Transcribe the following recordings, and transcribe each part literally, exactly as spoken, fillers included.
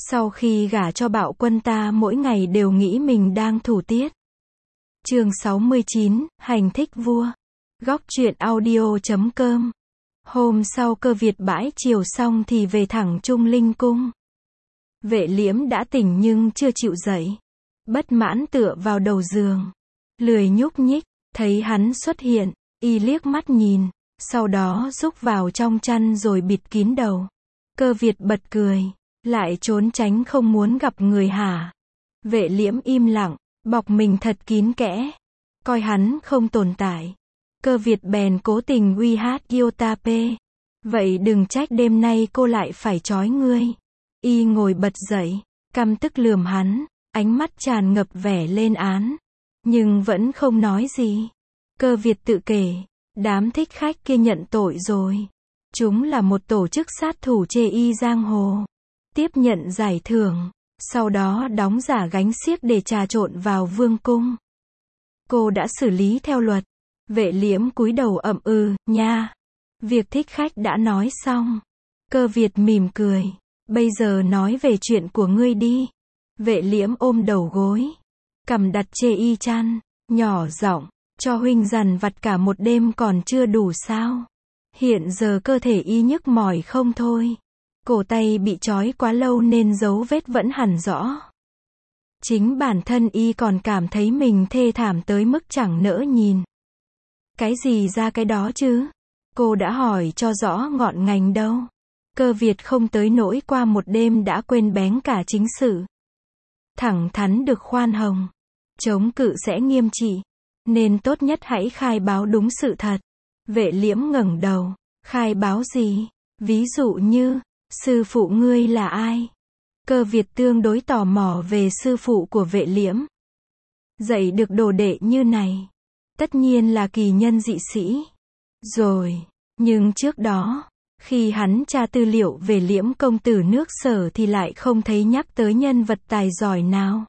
Sau khi gả cho Bạo Quân ta mỗi ngày đều nghĩ mình đang thủ tiết. Chương sáu mươi chín, Hành thích vua. Góc truyện audio chấm com. Hôm sau Cơ Việt bãi chiều xong thì về thẳng Trung Linh cung. Vệ Liễm đã tỉnh nhưng chưa chịu dậy. Bất mãn tựa vào đầu giường. Lười nhúc nhích, thấy hắn xuất hiện, y liếc mắt nhìn, sau đó rúc vào trong chăn rồi bịt kín đầu. Cơ Việt bật cười, lại trốn tránh không muốn gặp người hả? Vệ Liễm im lặng, bọc mình thật kín kẽ, coi hắn không tồn tại. Cơ Việt bèn cố tình uy hát yêu ta pê. Vậy đừng trách đêm nay cô lại phải trói ngươi. Y ngồi bật dậy, căm tức lườm hắn, ánh mắt tràn ngập vẻ lên án. Nhưng vẫn không nói gì. Cơ Việt tự kể, đám thích khách kia nhận tội rồi. Chúng là một tổ chức sát thủ chê y giang hồ. Tiếp nhận giải thưởng, sau đó đóng giả gánh xiếc để trà trộn vào vương cung. Cô đã xử lý theo luật. Vệ Liễm cúi đầu ậm ừ, nha. Việc thích khách đã nói xong. Cơ Việt mỉm cười. Bây giờ nói về chuyện của ngươi đi. Vệ Liễm ôm đầu gối, cằm đặt chê y chăn, nhỏ giọng, cho huynh dằn vặt cả một đêm còn chưa đủ sao? Hiện giờ cơ thể y nhức mỏi không thôi. Cổ tay bị trói quá lâu nên dấu vết vẫn hẳn rõ. Chính bản thân y còn cảm thấy mình thê thảm tới mức chẳng nỡ nhìn. Cái gì ra cái đó chứ? Cô đã hỏi cho rõ ngọn ngành đâu. Cơ Việt không tới nỗi qua một đêm đã quên bén cả chính sự. Thẳng thắn được khoan hồng, chống cự sẽ nghiêm trị, nên tốt nhất hãy khai báo đúng sự thật. Vệ Liễm ngẩng đầu, khai báo gì? Ví dụ như, sư phụ ngươi là ai? Cơ Việt tương đối tò mò về sư phụ của Vệ Liễm. Dạy được đồ đệ như này, tất nhiên là kỳ nhân dị sĩ. Rồi, nhưng trước đó, khi hắn tra tư liệu về Liễm công tử nước Sở thì lại không thấy nhắc tới nhân vật tài giỏi nào.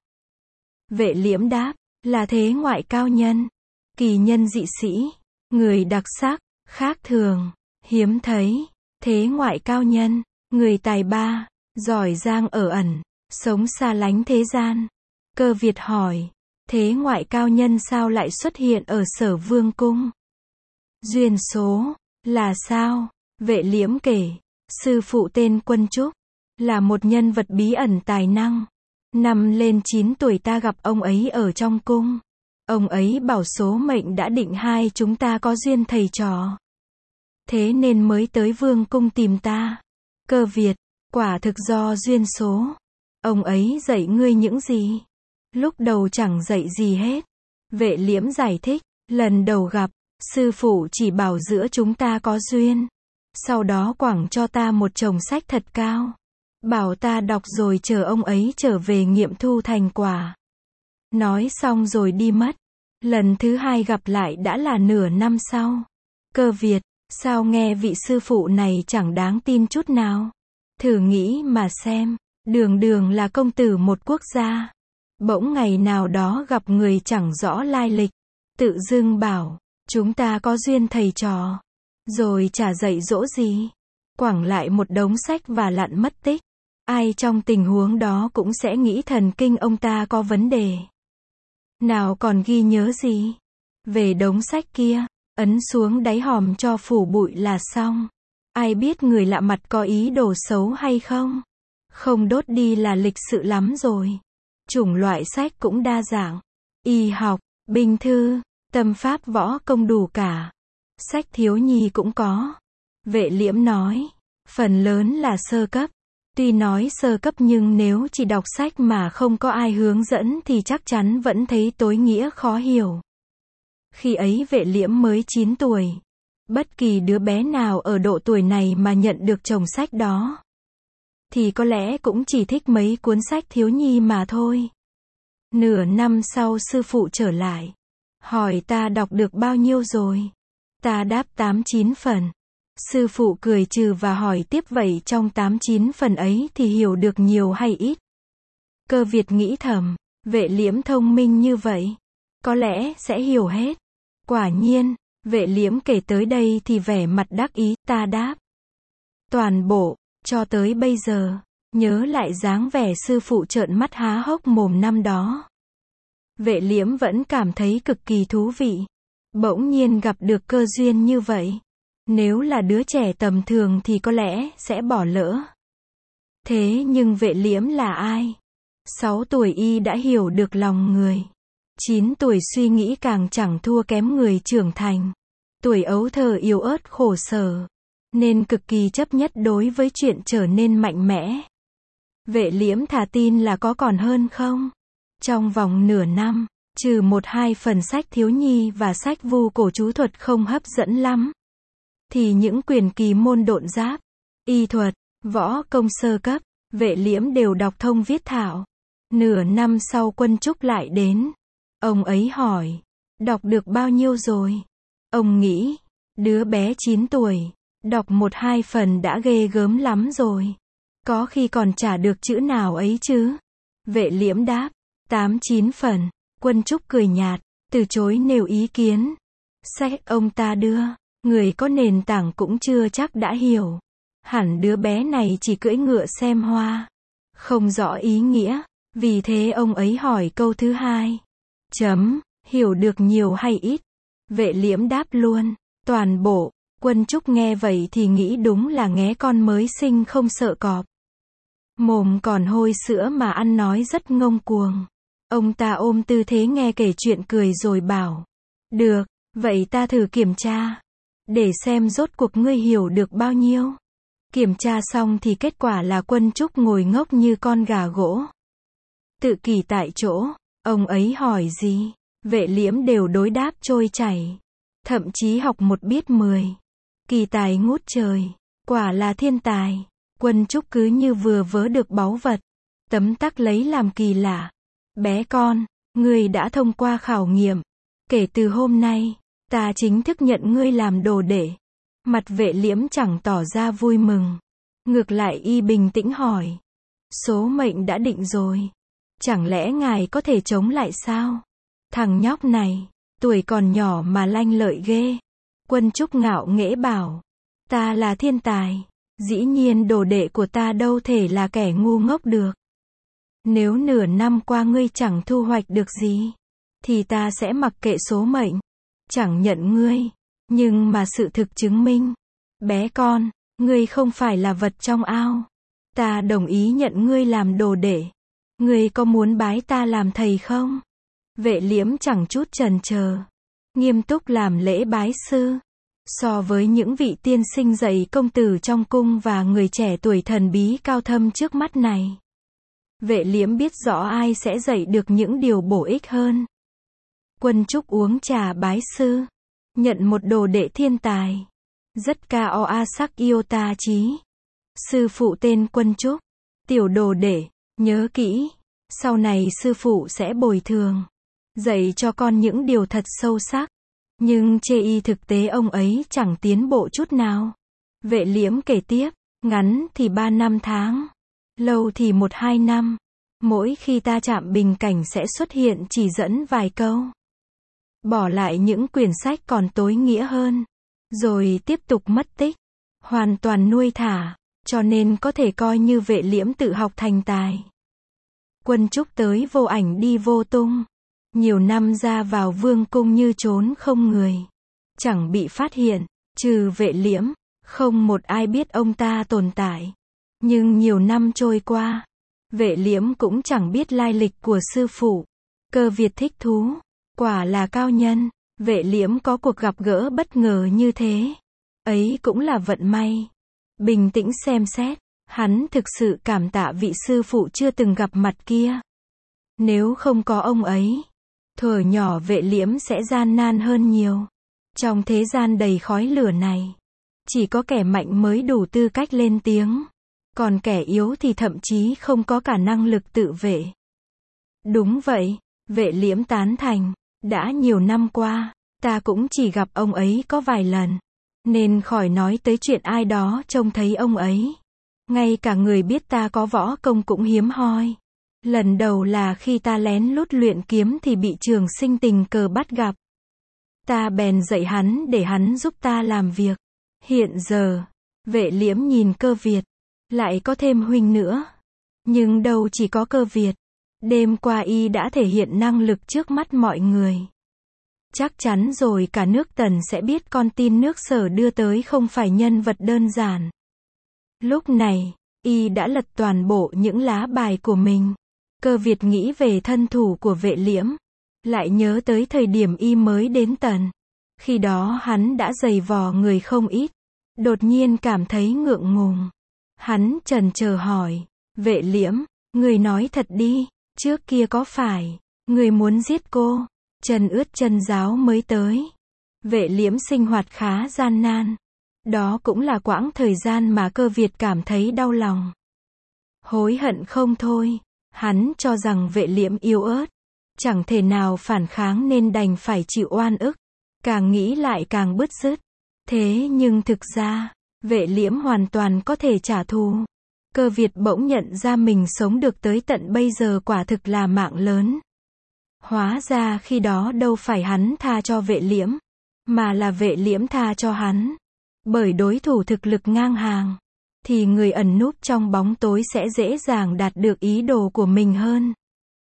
Vệ Liễm đáp, là thế ngoại cao nhân, kỳ nhân dị sĩ, người đặc sắc, khác thường, hiếm thấy. Thế ngoại cao nhân, người tài ba, giỏi giang ở ẩn, sống xa lánh thế gian. Cơ Việt hỏi, thế ngoại cao nhân sao lại xuất hiện ở Sở Vương cung? Duyên số, là sao? Vệ Liễm kể, sư phụ tên Quân Trúc, là một nhân vật bí ẩn tài năng. Năm lên chín tuổi ta gặp ông ấy ở trong cung. Ông ấy bảo số mệnh đã định hai chúng ta có duyên thầy trò. Thế nên mới tới vương cung tìm ta. Cơ Việt, quả thực do duyên số. Ông ấy dạy ngươi những gì? Lúc đầu chẳng dạy gì hết. Vệ Liễm giải thích, lần đầu gặp, sư phụ chỉ bảo giữa chúng ta có duyên. Sau đó quẳng cho ta một chồng sách thật cao. Bảo ta đọc rồi chờ ông ấy trở về nghiệm thu thành quả. Nói xong rồi đi mất. Lần thứ hai gặp lại đã là nửa năm sau. Cơ Việt, sao nghe vị sư phụ này chẳng đáng tin chút nào? Thử nghĩ mà xem, đường đường là công tử một quốc gia. Bỗng ngày nào đó gặp người chẳng rõ lai lịch. Tự dưng bảo, chúng ta có duyên thầy trò. Rồi chả dạy dỗ gì. Quẳng lại một đống sách và lặn mất tích. Ai trong tình huống đó cũng sẽ nghĩ thần kinh ông ta có vấn đề. Nào còn ghi nhớ gì? Về đống sách kia, ấn xuống đáy hòm cho phủ bụi là xong. Ai biết người lạ mặt có ý đồ xấu hay không? Không đốt đi là lịch sự lắm rồi. Chủng loại sách cũng đa dạng. Y học, binh thư, tâm pháp võ công đủ cả. Sách thiếu nhi cũng có. Vệ Liễm nói, phần lớn là sơ cấp. Tuy nói sơ cấp nhưng nếu chỉ đọc sách mà không có ai hướng dẫn thì chắc chắn vẫn thấy tối nghĩa khó hiểu. Khi ấy Vệ Liễm mới chín tuổi. Bất kỳ đứa bé nào ở độ tuổi này mà nhận được chồng sách đó, thì có lẽ cũng chỉ thích mấy cuốn sách thiếu nhi mà thôi. Nửa năm sau sư phụ trở lại. Hỏi ta đọc được bao nhiêu rồi? Ta đáp tám chín phần. Sư phụ cười trừ và hỏi tiếp vậy trong tám chín phần ấy thì hiểu được nhiều hay ít? Cơ Việt nghĩ thầm, Vệ Liễm thông minh như vậy, có lẽ sẽ hiểu hết. Quả nhiên, Vệ Liễm kể tới đây thì vẻ mặt đắc ý, ta đáp. Toàn bộ, cho tới bây giờ, Nhớ lại dáng vẻ sư phụ trợn mắt há hốc mồm năm đó. Vệ Liễm vẫn cảm thấy cực kỳ thú vị. Bỗng nhiên gặp được cơ duyên như vậy. Nếu là đứa trẻ tầm thường thì có lẽ sẽ bỏ lỡ. Thế nhưng Vệ Liễm là ai? Sáu tuổi y đã hiểu được lòng người. Chín tuổi suy nghĩ càng chẳng thua kém người trưởng thành. Tuổi ấu thơ yếu ớt khổ sở, nên cực kỳ chấp nhất đối với chuyện trở nên mạnh mẽ. Vệ Liễm thà tin là có còn hơn không. Trong vòng nửa năm, trừ một hai phần sách thiếu nhi và sách vu cổ chú thuật không hấp dẫn lắm, thì những quyển kỳ môn độn giáp, y thuật, võ công sơ cấp, Vệ Liễm đều đọc thông viết thạo. Nửa năm sau Quân Trúc lại đến. Ông ấy hỏi, đọc được bao nhiêu rồi? Ông nghĩ, đứa bé chín tuổi, đọc một hai phần đã ghê gớm lắm rồi. Có khi còn chả được chữ nào ấy chứ. Vệ Liễm đáp, tám chín phần. Quân Trúc cười nhạt, từ chối nêu ý kiến. Sách ông ta đưa, người có nền tảng cũng chưa chắc đã hiểu. Hẳn đứa bé này chỉ cưỡi ngựa xem hoa, không rõ ý nghĩa. Vì thế ông ấy hỏi câu thứ hai. Chấm, hiểu được nhiều hay ít? Vệ Liễm đáp luôn, toàn bộ. Quân Trúc nghe vậy thì nghĩ đúng là nghé con mới sinh không sợ cọp. Mồm còn hôi sữa mà ăn nói rất ngông cuồng. Ông ta ôm tư thế nghe kể chuyện cười rồi bảo. Được, vậy ta thử kiểm tra. Để xem rốt cuộc ngươi hiểu được bao nhiêu. Kiểm tra xong thì kết quả là Quân Trúc ngồi ngốc như con gà gỗ. Tự kỷ tại chỗ, ông ấy hỏi gì, Vệ Liễm đều đối đáp trôi chảy. Thậm chí học một biết mười. Kỳ tài ngút trời, quả là thiên tài. Quân Trúc cứ như vừa vớ được báu vật. Tấm tắc lấy làm kỳ lạ. Bé con, ngươi đã thông qua khảo nghiệm. Kể từ hôm nay, ta chính thức nhận ngươi làm đồ đệ. Mặt Vệ Liễm chẳng tỏ ra vui mừng. Ngược lại y bình tĩnh hỏi. Số mệnh đã định rồi. Chẳng lẽ ngài có thể chống lại sao? Thằng nhóc này, tuổi còn nhỏ mà lanh lợi ghê. Quân Trúc ngạo nghễ bảo. Ta là thiên tài. Dĩ nhiên đồ đệ của ta đâu thể là kẻ ngu ngốc được. Nếu nửa năm qua ngươi chẳng thu hoạch được gì, thì ta sẽ mặc kệ số mệnh. Chẳng nhận ngươi. Nhưng mà sự thực chứng minh. Bé con, ngươi không phải là vật trong ao. Ta đồng ý nhận ngươi làm đồ đệ. Ngươi có muốn bái ta làm thầy không? Vệ Liễm chẳng chút chần chờ. Nghiêm túc làm lễ bái sư. So với những vị tiên sinh dạy công tử trong cung và người trẻ tuổi thần bí cao thâm trước mắt này, Vệ Liễm biết rõ ai sẽ dạy được những điều bổ ích hơn. Quân Trúc uống trà bái sư. Nhận một đồ đệ thiên tài. Rất cao a sắc yêu ta chí. Sư phụ tên Quân Trúc. Tiểu đồ đệ, nhớ kỹ. Sau này sư phụ sẽ bồi thường. Dạy cho con những điều thật sâu sắc. Nhưng chê y thực tế ông ấy chẳng tiến bộ chút nào. Vệ Liễm kể tiếp. Ngắn thì ba năm tháng. Lâu thì một hai năm. Mỗi khi ta chạm bình cảnh sẽ xuất hiện chỉ dẫn vài câu. Bỏ lại những quyển sách còn tối nghĩa hơn. Rồi tiếp tục mất tích. Hoàn toàn nuôi thả. Cho nên có thể coi như Vệ Liễm tự học thành tài. Quân Trúc tới vô ảnh đi vô tung. Nhiều năm ra vào vương cung như trốn không người. Chẳng bị phát hiện. Trừ Vệ Liễm. Không một ai biết ông ta tồn tại. Nhưng nhiều năm trôi qua. Vệ Liễm cũng chẳng biết lai lịch của sư phụ. Cơ Việt thích thú. Quả là cao nhân. Vệ Liễm có cuộc gặp gỡ bất ngờ như thế. Ấy cũng là vận may. Bình tĩnh xem xét. Hắn thực sự cảm tạ vị sư phụ chưa từng gặp mặt kia. Nếu không có ông ấy, thuở nhỏ Vệ Liễm sẽ gian nan hơn nhiều. Trong thế gian đầy khói lửa này, chỉ có kẻ mạnh mới đủ tư cách lên tiếng. Còn kẻ yếu thì thậm chí không có cả năng lực tự vệ. Đúng vậy, Vệ Liễm tán thành. Đã nhiều năm qua, ta cũng chỉ gặp ông ấy có vài lần. Nên khỏi nói tới chuyện ai đó trông thấy ông ấy. Ngay cả người biết ta có võ công cũng hiếm hoi. Lần đầu là khi ta lén lút luyện kiếm thì bị Trường Sinh tình cờ bắt gặp. Ta bèn dạy hắn để hắn giúp ta làm việc. Hiện giờ, Vệ Liễm nhìn Cơ Việt. Lại có thêm huynh nữa. Nhưng đâu chỉ có Cơ Việt. Đêm qua y đã thể hiện năng lực trước mắt mọi người. Chắc chắn rồi cả nước Tần sẽ biết con tin nước Sở đưa tới không phải nhân vật đơn giản. Lúc này, y đã lật toàn bộ những lá bài của mình. Cơ Việt nghĩ về thân thủ của Vệ Liễm. Lại nhớ tới thời điểm y mới đến Tần. Khi đó hắn đã giày vò người không ít. Đột nhiên cảm thấy ngượng ngùng. Hắn chần chờ hỏi. Vệ Liễm, người nói thật đi. Trước kia có phải người muốn giết cô? Chân ướt chân ráo mới tới. Vệ Liễm sinh hoạt khá gian nan. Đó cũng là quãng thời gian mà Cơ Việt cảm thấy đau lòng. Hối hận không thôi. Hắn cho rằng Vệ Liễm yếu ớt. Chẳng thể nào phản kháng nên đành phải chịu oan ức. Càng nghĩ lại càng bứt rứt. Thế nhưng thực ra, Vệ Liễm hoàn toàn có thể trả thù. Cơ Việt bỗng nhận ra mình sống được tới tận bây giờ quả thực là mạng lớn. Hóa ra khi đó đâu phải hắn tha cho Vệ Liễm, mà là Vệ Liễm tha cho hắn. Bởi đối thủ thực lực ngang hàng, thì người ẩn núp trong bóng tối sẽ dễ dàng đạt được ý đồ của mình hơn.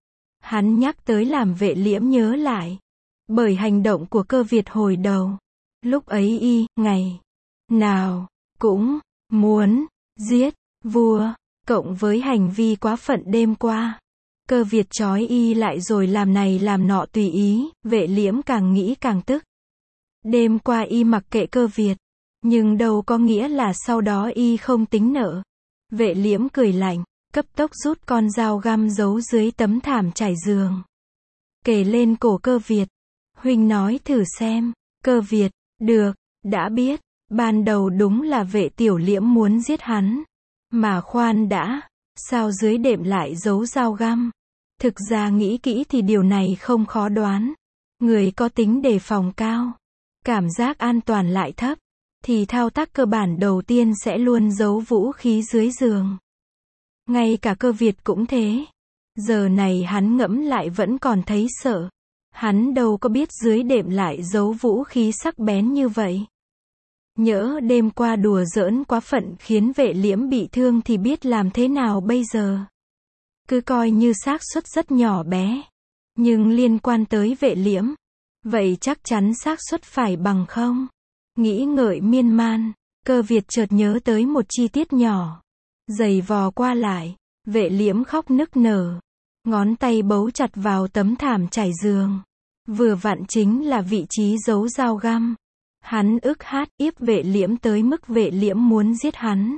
Hắn nhắc tới làm Vệ Liễm nhớ lại. Bởi hành động của Cơ Việt hồi đầu. Lúc ấy y, ngày nào, cũng muốn giết vua, cộng với hành vi quá phận đêm qua. Cơ Việt trói y lại rồi làm này làm nọ tùy ý, Vệ Liễm càng nghĩ càng tức. Đêm qua y mặc kệ Cơ Việt, nhưng đâu có nghĩa là sau đó y không tính nợ. Vệ Liễm cười lạnh, cấp tốc rút con dao găm giấu dưới tấm thảm trải giường. Kề lên cổ Cơ Việt. Huynh nói thử xem. Cơ Việt, được, đã biết, ban đầu đúng là Vệ Tiểu Liễm muốn giết hắn. Mà khoan đã, sao dưới đệm lại giấu dao găm? Thực ra nghĩ kỹ thì điều này không khó đoán. Người có tính đề phòng cao, cảm giác an toàn lại thấp, thì thao tác cơ bản đầu tiên sẽ luôn giấu vũ khí dưới giường. Ngay cả Cơ Việt cũng thế. Giờ này hắn ngẫm lại vẫn còn thấy sợ. Hắn đâu có biết dưới đệm lại giấu vũ khí sắc bén như vậy. Nhỡ đêm qua đùa giỡn quá phận khiến Vệ Liễm bị thương thì biết làm thế nào bây giờ. Cứ coi như xác suất rất nhỏ bé. Nhưng liên quan tới Vệ Liễm. Vậy chắc chắn xác suất phải bằng không? Nghĩ ngợi miên man, Cơ Việt chợt nhớ tới một chi tiết nhỏ. Giày vò qua lại, Vệ Liễm khóc nức nở. Ngón tay bấu chặt vào tấm thảm trải giường. Vừa vặn chính là vị trí giấu dao găm. Hắn ức hát yếp Vệ Liễm tới mức Vệ Liễm muốn giết hắn.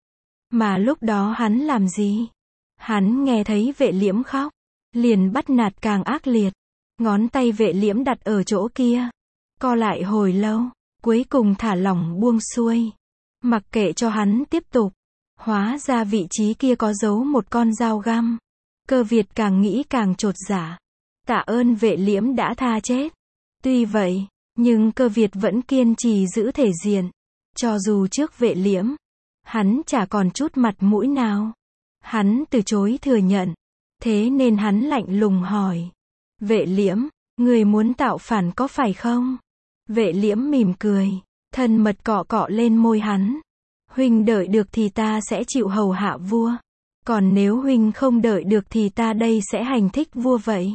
Mà lúc đó hắn làm gì? Hắn nghe thấy Vệ Liễm khóc, liền bắt nạt càng ác liệt. Ngón tay Vệ Liễm đặt ở chỗ kia, co lại hồi lâu, cuối cùng thả lỏng buông xuôi. Mặc kệ cho hắn tiếp tục. Hóa ra vị trí kia có giấu một con dao găm. Cơ Việt càng nghĩ càng chột dạ. Tạ ơn Vệ Liễm đã tha chết. Tuy vậy, nhưng Cơ Việt vẫn kiên trì giữ thể diện. Cho dù trước Vệ Liễm, hắn chả còn chút mặt mũi nào. Hắn từ chối thừa nhận. Thế nên hắn lạnh lùng hỏi. Vệ Liễm, người muốn tạo phản có phải không? Vệ Liễm mỉm cười, thân mật cọ cọ lên môi hắn. Huynh đợi được thì ta sẽ chịu hầu hạ vua. Còn nếu huynh không đợi được thì ta đây sẽ hành thích vua vậy.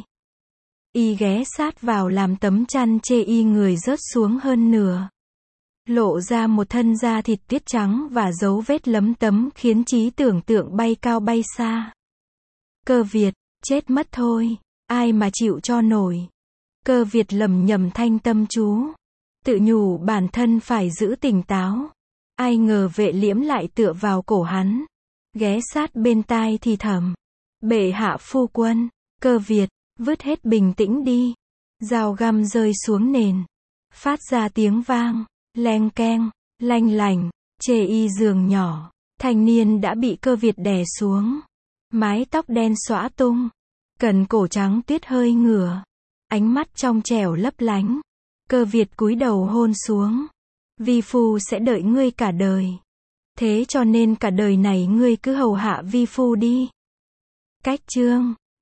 Y ghé sát vào làm tấm chăn chê y người rớt xuống hơn nửa. Lộ ra một thân da thịt tiết trắng và dấu vết lấm tấm khiến trí tưởng tượng bay cao bay xa. Cơ Việt, chết mất thôi, ai mà chịu cho nổi. Cơ Việt lầm nhầm thanh tâm chú. Tự nhủ bản thân phải giữ tỉnh táo. Ai ngờ Vệ Liễm lại tựa vào cổ hắn. Ghé sát bên tai thì thầm. Bệ hạ phu quân. Cơ Việt, vứt hết bình tĩnh đi. Dao găm rơi xuống nền. Phát ra tiếng vang. Leng keng, lanh lành. Chê y giường nhỏ. Thanh niên đã bị Cơ Việt đè xuống. Mái tóc đen xõa tung. Cần cổ trắng tuyết hơi ngửa. Ánh mắt trong trẻo lấp lánh. Cơ Việt cúi đầu hôn xuống. Vi phu sẽ đợi ngươi cả đời. Thế cho nên cả đời này ngươi cứ hầu hạ vi phu đi. Cách chương